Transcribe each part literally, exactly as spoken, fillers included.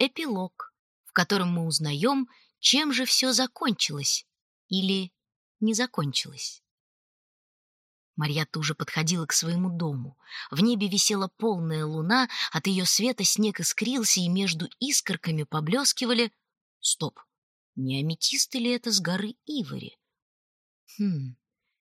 эпилог, в котором мы узнаем, чем же все закончилось или не закончилось. Марьятта уже подходила к своему дому. В небе висела полная луна, от ее света снег искрился, и между искорками поблескивали... Стоп! Не аметисты ли это с горы Ивори? Хм...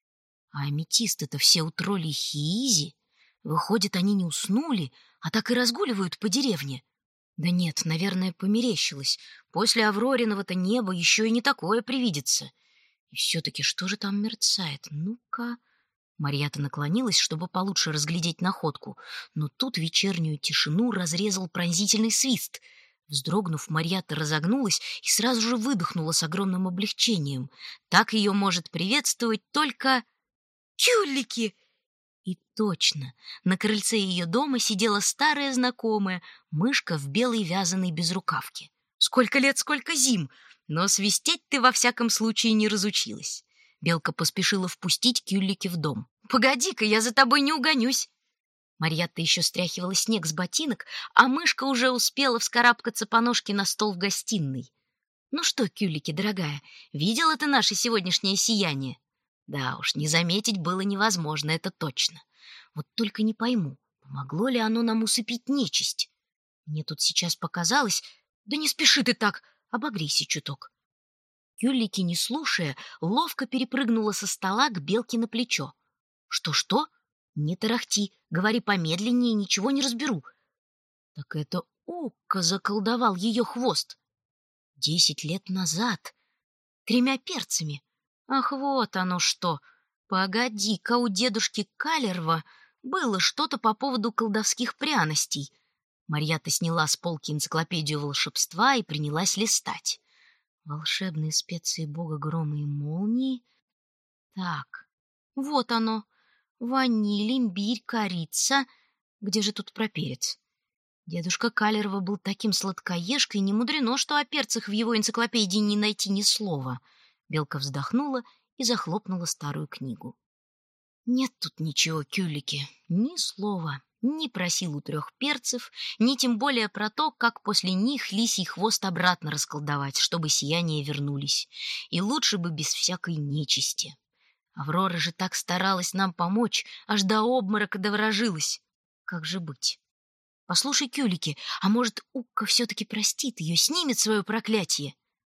А аметисты-то все у троллей Хиизи. Выходит, они не уснули, а так и разгуливают по деревне. Да нет, наверное, померещилось. После Аврориного-то неба еще и не такое привидится. И все-таки что же там мерцает? Ну-ка... Марьятта наклонилась, чтобы получше разглядеть находку, но тут вечернюю тишину разрезал пронзительный свист. Вздрогнув, Марьятта разогнулась и сразу же выдохнула с огромным облегчением. Так ее может приветствовать только... Тюллики! И точно, на крыльце ее дома сидела старая знакомая, мышка в белой вязаной безрукавке. Сколько лет, сколько зим! Но свистеть ты во всяком случае не разучилась. Белка поспешила впустить Кюллики в дом. «Погоди-ка, я за тобой не угонюсь!» Марьятта еще стряхивала снег с ботинок, а мышка уже успела вскарабкаться по ножке на стол в гостиной. «Ну что, Кюллики, дорогая, видела ты наше сегодняшнее сияние?» Да уж, не заметить было невозможно, это точно. Вот только не пойму, помогло ли оно нам усыпить нечисть? Мне тут сейчас показалось... Да не спеши ты так, обогрейся чуток. Кюллики, не слушая, ловко перепрыгнула со стола к Белке на плечо. «Что-что? Не тарахти, говори помедленнее, ничего не разберу». Так это Укка заколдовал ее хвост. Десять лет назад. Тремя перцами. Ах, вот оно что! Погоди-ка, у дедушки Калерва было что-то по поводу колдовских пряностей. Марьятта сняла с полки энциклопедию волшебства и принялась листать. Волшебные специи бога грома и молнии. Так, вот оно. Ваниль, имбирь, корица. Где же тут про перец? Дедушка Калерва был таким сладкоежкой, не мудрено, что о перцах в его энциклопедии не найти ни слова. Белка вздохнула и захлопнула старую книгу. Нет тут ничего, Кюллики, ни слова. Ни про силу трех перцев, ни тем более про то, как после них лисий хвост обратно расколдовать, чтобы сияния вернулись. И лучше бы без всякой нечисти. Аврора же так старалась нам помочь, аж до обморока доворожилась. Как же быть? Послушай, Кюллики, а может, Укка все-таки простит ее, снимет свое проклятие?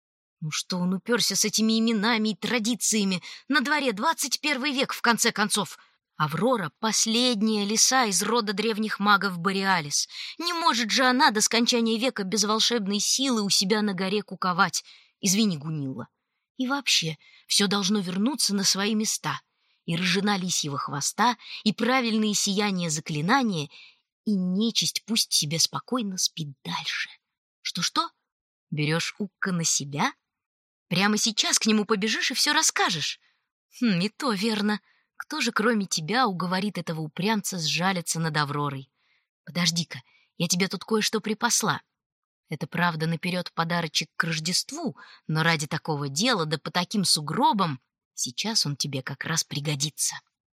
Ну что он уперся с этими именами и традициями? На дворе двадцать первый век, в конце концов. Аврора — последняя лиса из рода древних магов Бореалис. Не может же она до скончания века без волшебной силы у себя на горе куковать. Извини, Гунилла. И вообще, все должно вернуться на свои места. И рыжина лисьего хвоста, и правильные сияния заклинания, и нечисть пусть себе спокойно спит дальше. Что-что? Берешь Укка на себя? Прямо сейчас к нему побежишь и все расскажешь? Хм, и то верно. Кто же, кроме тебя, уговорит этого упрямца сжалиться над Авророй? Подожди-ка, я тебе тут кое-что припасла. Это, правда, наперед подарочек к Рождеству, но ради такого дела, да по таким сугробам, сейчас он тебе как раз пригодится».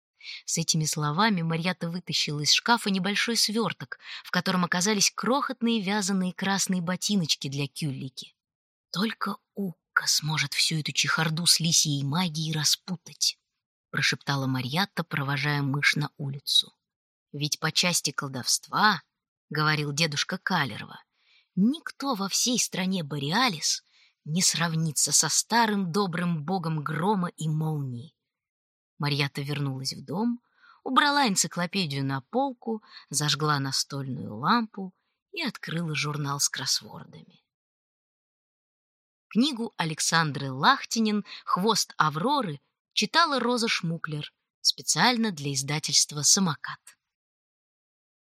С этими словами Марьятта вытащила из шкафа небольшой сверток, в котором оказались крохотные вязаные красные ботиночки для Кюллики. Только Укка сможет всю эту чехарду с лисьей магией распутать, прошептала Марьятта, провожая мышь на улицу. Ведь по части колдовства, говорил дедушка Калерва, никто во всей стране Бореалис не сравнится со старым добрым богом грома и молнии. Марьятта вернулась в дом, убрала энциклопедию на полку, зажгла настольную лампу и открыла журнал с кроссвордами. Книгу Александры Лахтинин «Хвост Авроры» читала Роза Шмуклер специально для издательства «Самокат».